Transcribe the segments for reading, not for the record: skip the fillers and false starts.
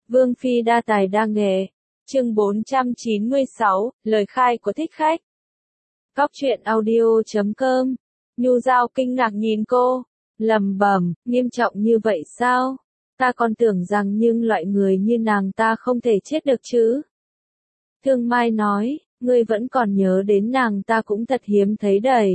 Vương phi đa tài đa nghệ. Chương 496, lời khai của thích khách. Cóc truyện audio.com. Nhu Giao kinh ngạc nhìn cô, lẩm bẩm, nghiêm trọng như vậy sao? Ta còn tưởng rằng nhưng loại người như nàng ta không thể chết được chứ. Thương Mai nói, ngươi vẫn còn nhớ đến nàng ta cũng thật hiếm thấy đầy.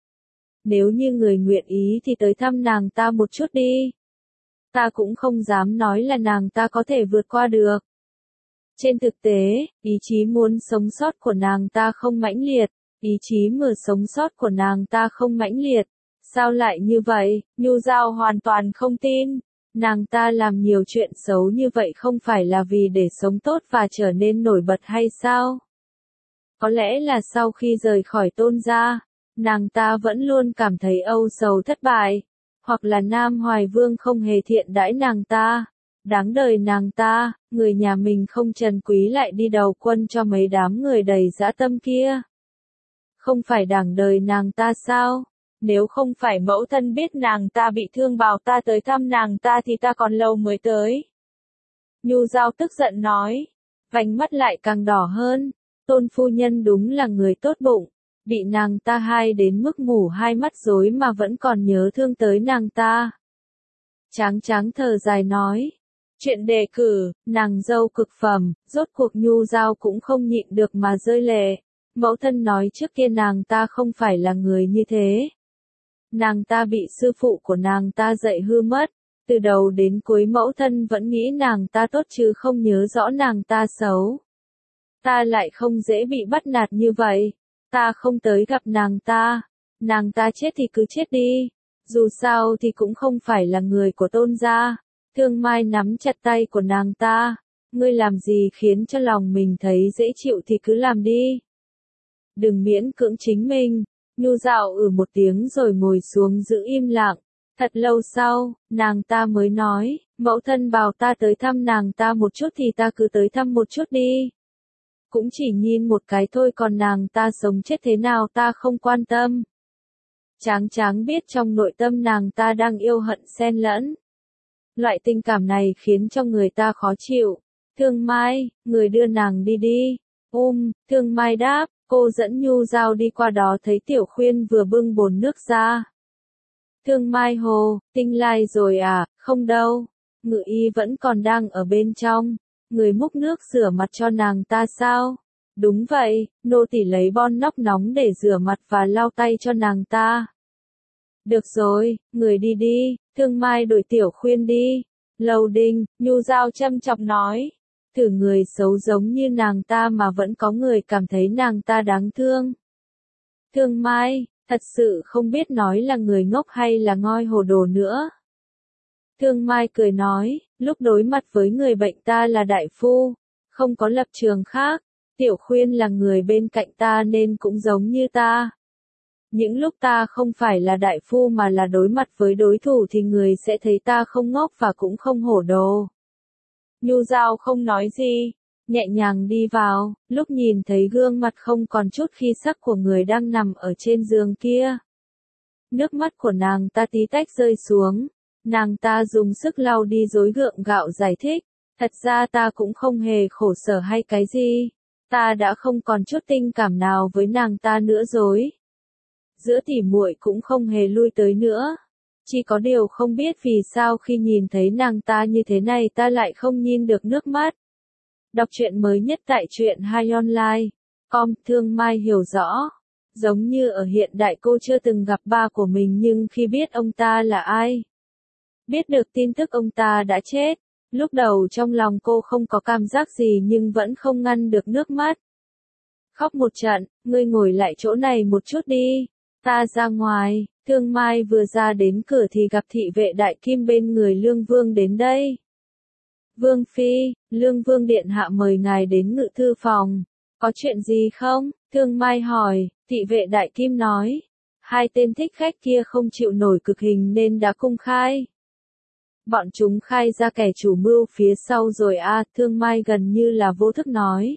Nếu như người nguyện ý thì tới thăm nàng ta một chút đi. Ta cũng không dám nói là nàng ta có thể vượt qua được. Trên thực tế, ý chí muốn sống sót của nàng ta không mãnh liệt, ý chí muốn sống sót của nàng ta không mãnh liệt. Sao lại như vậy? Nhu Giao hoàn toàn không tin. Nàng ta làm nhiều chuyện xấu như vậy không phải là vì để sống tốt và trở nên nổi bật hay sao? Có lẽ là sau khi rời khỏi Tôn gia, nàng ta vẫn luôn cảm thấy âu sầu thất bại, hoặc là Nam Hoài Vương không hề thiện đãi nàng ta. Đáng đời nàng ta, người nhà mình không trần quý lại đi đầu quân cho mấy đám người đầy dã tâm kia. Không phải đáng đời nàng ta sao? Nếu không phải mẫu thân biết nàng ta bị thương bảo ta tới thăm nàng ta thì ta còn lâu mới tới. Nhu Giao tức giận nói, vành mắt lại càng đỏ hơn. Tôn phu nhân đúng là người tốt bụng, bị nàng ta hai đến mức ngủ hai mắt rối mà vẫn còn nhớ thương tới nàng ta. Tráng Tráng thở dài nói, chuyện đề cử, nàng dâu cực phẩm, rốt cuộc Nhu Giao cũng không nhịn được mà rơi lệ. Mẫu thân nói trước kia nàng ta không phải là người như thế. Nàng ta bị sư phụ của nàng ta dạy hư mất, từ đầu đến cuối mẫu thân vẫn nghĩ nàng ta tốt chứ không nhớ rõ nàng ta xấu. Ta lại không dễ bị bắt nạt như vậy, ta không tới gặp nàng ta chết thì cứ chết đi, dù sao thì cũng không phải là người của Tôn gia. Thương Mai nắm chặt tay của nàng ta, ngươi làm gì khiến cho lòng mình thấy dễ chịu thì cứ làm đi. Đừng miễn cưỡng chính mình. Nhu Giao một tiếng rồi ngồi xuống giữ im lặng. Thật lâu sau, nàng ta mới nói, mẫu thân bảo ta tới thăm nàng ta một chút thì ta cứ tới thăm một chút đi. Cũng chỉ nhìn một cái thôi, còn nàng ta sống chết thế nào ta không quan tâm. Tráng Tráng biết trong nội tâm nàng ta đang yêu hận xen lẫn. Loại tình cảm này khiến cho người ta khó chịu. Thương Mai, người đưa nàng đi đi. Thương Mai đáp, cô dẫn Nhu Giao đi qua đó thấy Tiểu Khuyên vừa bưng bồn nước ra. Thương Mai hồ, Tinh Lai rồi à? Không đâu. Ngự y vẫn còn đang ở bên trong. Người múc nước rửa mặt cho nàng ta sao? Đúng vậy, nô tỳ lấy bon nóc nóng để rửa mặt và lau tay cho nàng ta. Được rồi, người đi đi, Thương Mai đổi Tiểu Khuyên đi. Lầu Đình, Nhu Giao châm chọc nói. Thử người xấu giống như nàng ta mà vẫn có người cảm thấy nàng ta đáng thương. Thương Mai, thật sự không biết nói là người ngốc hay là ngoi hồ đồ nữa. Thương Mai cười nói, lúc đối mặt với người bệnh ta là đại phu, không có lập trường khác. Tiểu Khuyên là người bên cạnh ta nên cũng giống như ta. Những lúc ta không phải là đại phu mà là đối mặt với đối thủ thì người sẽ thấy ta không ngốc và cũng không hổ đồ. Nhu Giao không nói gì, nhẹ nhàng đi vào, lúc nhìn thấy gương mặt không còn chút khí sắc của người đang nằm ở trên giường kia. Nước mắt của nàng ta tí tách rơi xuống, nàng ta dùng sức lau đi rối gượng gạo giải thích, thật ra ta cũng không hề khổ sở hay cái gì, ta đã không còn chút tình cảm nào với nàng ta nữa rồi. Giữa tỉ muội cũng không hề lui tới nữa. Chỉ có điều không biết vì sao khi nhìn thấy nàng ta như thế này ta lại không nhìn được nước mắt. Đọc truyện mới nhất tại truyện 2 online. Thương Mai hiểu rõ. Giống như ở hiện đại cô chưa từng gặp ba của mình nhưng khi biết ông ta là ai. Biết được tin tức ông ta đã chết. Lúc đầu trong lòng cô không có cảm giác gì nhưng vẫn không ngăn được nước mắt. Khóc một trận, ngươi ngồi lại chỗ này một chút đi. Ta ra ngoài. Thương Mai vừa ra đến cửa thì gặp thị vệ đại kim bên người Lương Vương đến đây. Vương phi, Lương Vương điện hạ mời ngài đến ngự thư phòng. Có chuyện gì không? Thương Mai hỏi, thị vệ đại kim nói. Hai tên thích khách kia không chịu nổi cực hình nên đã công khai. Bọn chúng khai ra kẻ chủ mưu phía sau rồi à, Thương Mai gần như là vô thức nói.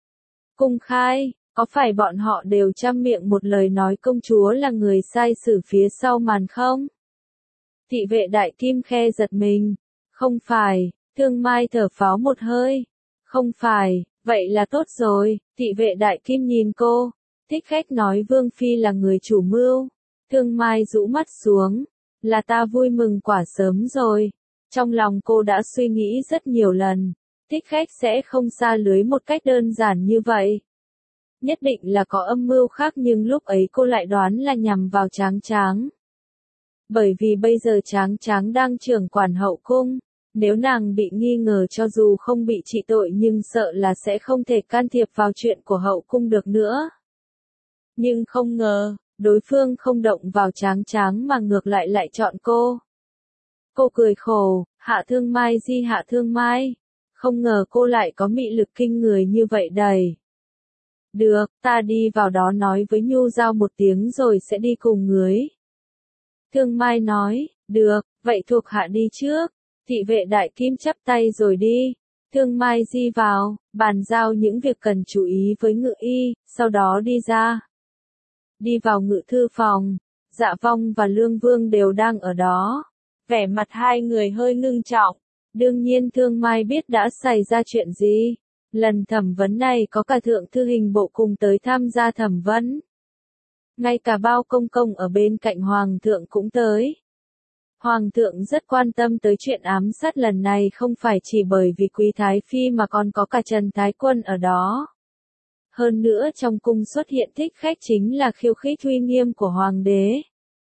Công khai? Có phải bọn họ đều trăm miệng một lời nói công chúa là người sai xử phía sau màn không? Thị vệ đại kim khe giật mình. Không phải, Thương Mai thở phào một hơi. Không phải, vậy là tốt rồi, thị vệ đại kim nhìn cô. Thích Khách nói Vương Phi là người chủ mưu. Thương Mai rũ mắt xuống. Là ta vui mừng quả sớm rồi. Trong lòng cô đã suy nghĩ rất nhiều lần. Thích Khách sẽ không sa lưới một cách đơn giản như vậy. Nhất định là có âm mưu khác nhưng lúc ấy cô lại đoán là nhằm vào Tráng Tráng. Bởi vì bây giờ Tráng Tráng đang trưởng quản hậu cung. Nếu nàng bị nghi ngờ cho dù không bị trị tội nhưng sợ là sẽ không thể can thiệp vào chuyện của hậu cung được nữa. Nhưng không ngờ, đối phương không động vào Tráng Tráng mà ngược lại chọn cô. Cô cười khổ, Hạ Thương Mai Hạ Thương Mai. Không ngờ cô lại có mị lực kinh người như vậy đầy. Được, ta đi vào đó nói với Nhu Giao một tiếng rồi sẽ đi cùng người. Thương Mai nói, được, vậy thuộc hạ đi trước. Thị vệ đại kim chắp tay rồi đi. Thương Mai di vào, bàn giao những việc cần chú ý với Ngự Y, sau đó đi ra. Đi vào ngự thư phòng, Dạ Vong và Lương Vương đều đang ở đó. Vẻ mặt hai người hơi ngưng trọng. Đương nhiên Thương Mai biết đã xảy ra chuyện gì. Lần thẩm vấn này có cả thượng thư hình bộ cùng tới tham gia thẩm vấn. Ngay cả Bao Công Công ở bên cạnh Hoàng thượng cũng tới. Hoàng thượng rất quan tâm tới chuyện ám sát lần này không phải chỉ bởi vì Quý Thái Phi mà còn có cả Trần Thái Quân ở đó. Hơn nữa trong cung xuất hiện Thích Khách chính là khiêu khích uy nghiêm của Hoàng đế.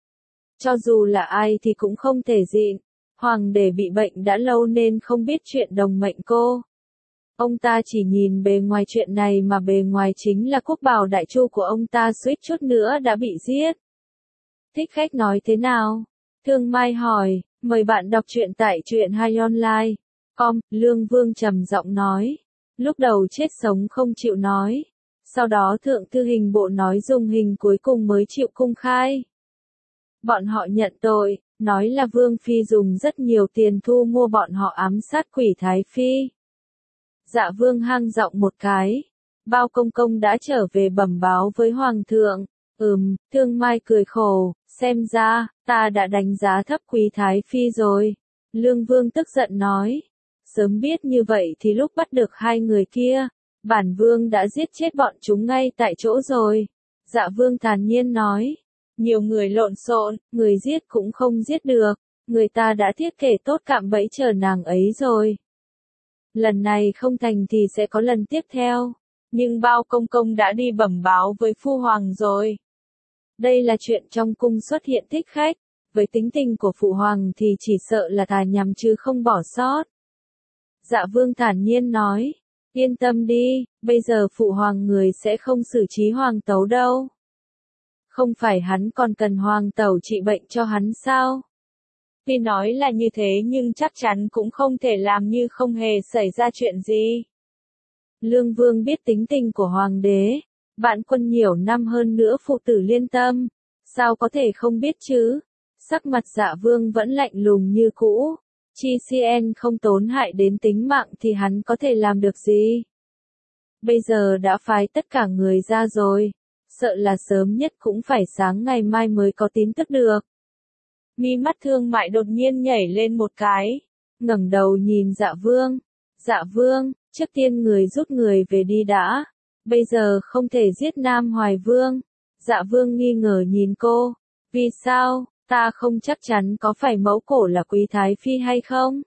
Cho dù là ai thì cũng không thể nhịn. Hoàng đế bị bệnh đã lâu nên không biết chuyện đồng mệnh cô. Ông ta chỉ nhìn bề ngoài chuyện này mà bề ngoài chính là quốc bảo đại chu của ông ta suýt chút nữa đã bị giết. Thích Khách nói thế nào? Thương Mai hỏi, mời bạn đọc truyện tại truyện hay online. Lương Vương trầm giọng nói. Lúc đầu chết sống không chịu nói. Sau đó thượng thư hình bộ nói dùng hình cuối cùng mới chịu công khai. Bọn họ nhận tội, nói là Vương Phi dùng rất nhiều tiền thu mua bọn họ ám sát Quỷ Thái Phi. Dạ Vương hang giọng một cái. Bao Công Công đã trở về bẩm báo với Hoàng thượng. Thương Mai cười khổ, xem ra, ta đã đánh giá thấp Quý Thái Phi rồi. Lương Vương tức giận nói. Sớm biết như vậy thì lúc bắt được hai người kia, bản Vương đã giết chết bọn chúng ngay tại chỗ rồi. Dạ Vương thản nhiên nói. Nhiều người lộn xộn, người giết cũng không giết được. Người ta đã thiết kế tốt cạm bẫy chờ nàng ấy rồi. Lần này không thành thì sẽ có lần tiếp theo. Nhưng Bao Công Công đã đi bẩm báo với Phu Hoàng rồi. Đây là chuyện trong cung xuất hiện Thích Khách. Với tính tình của Phụ Hoàng thì chỉ sợ là thà nhằm chứ không bỏ sót. Dạ Vương thản nhiên nói. Yên tâm đi, bây giờ Phụ Hoàng người sẽ không xử trí Hoàng tấu đâu. Không phải hắn còn cần Hoàng tẩu trị bệnh cho hắn sao? Tuy nói là như thế nhưng chắc chắn cũng không thể làm như không hề xảy ra chuyện gì. Lương Vương biết tính tình của Hoàng đế. Vạn Quân nhiều năm hơn nữa phụ tử liên tâm. Sao có thể không biết chứ? Sắc mặt Dạ Vương vẫn lạnh lùng như cũ. Chi CN không tốn hại đến tính mạng thì hắn có thể làm được gì? Bây giờ đã phái tất cả người ra rồi. Sợ là sớm nhất cũng phải sáng ngày mai mới có tin tức được. Mi mắt Thương Mại đột nhiên nhảy lên một cái. Ngẩng đầu nhìn Dạ Vương. Dạ Vương, trước tiên người rút người về đi đã. Bây giờ không thể giết Nam Hoài Vương. Dạ Vương nghi ngờ nhìn cô. Vì sao, ta không chắc chắn có phải mẫu cổ là Quý Thái Phi hay không?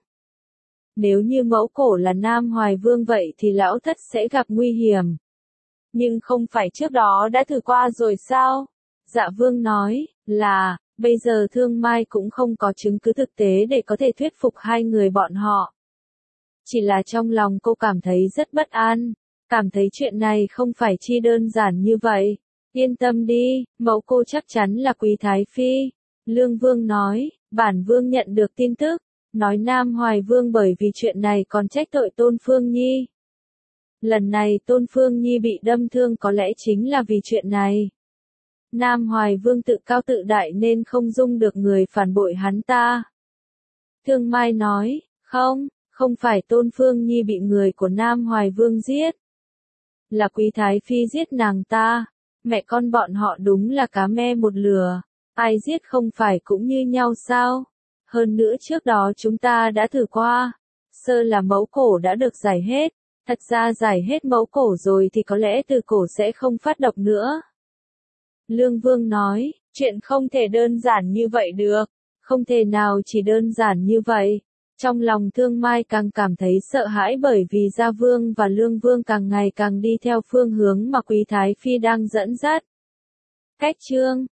Nếu như mẫu cổ là Nam Hoài Vương vậy thì lão thất sẽ gặp nguy hiểm. Nhưng không phải trước đó đã thử qua rồi sao? Dạ Vương nói, là, bây giờ Thương Mai cũng không có chứng cứ thực tế để có thể thuyết phục hai người bọn họ. Chỉ là trong lòng cô cảm thấy rất bất an, cảm thấy chuyện này không phải chi đơn giản như vậy. Yên tâm đi, mẫu cô chắc chắn là Quý Thái Phi. Lương Vương nói, bản Vương nhận được tin tức, nói Nam Hoài Vương bởi vì chuyện này còn trách tội Tôn Phương Nhi. Lần này Tôn Phương Nhi bị đâm thương có lẽ chính là vì chuyện này. Nam Hoài Vương tự cao tự đại nên không dung được người phản bội hắn ta. Thương Mai nói, không phải Tôn Phương Nhi bị người của Nam Hoài Vương giết. Là Quý Thái Phi giết nàng ta. Mẹ con bọn họ đúng là cá me một lừa. Ai giết không phải cũng như nhau sao? Hơn nữa trước đó chúng ta đã thử qua. sơ là mẫu cổ đã được giải hết. Thật ra giải hết mẫu cổ rồi thì có lẽ từ cổ sẽ không phát độc nữa. Lương Vương nói, chuyện không thể đơn giản như vậy được. Không thể nào chỉ đơn giản như vậy. Trong lòng Thương Mai càng cảm thấy sợ hãi bởi vì Gia Vương và Lương Vương càng ngày càng đi theo phương hướng mà Quý Thái Phi đang dẫn dắt. Cách chương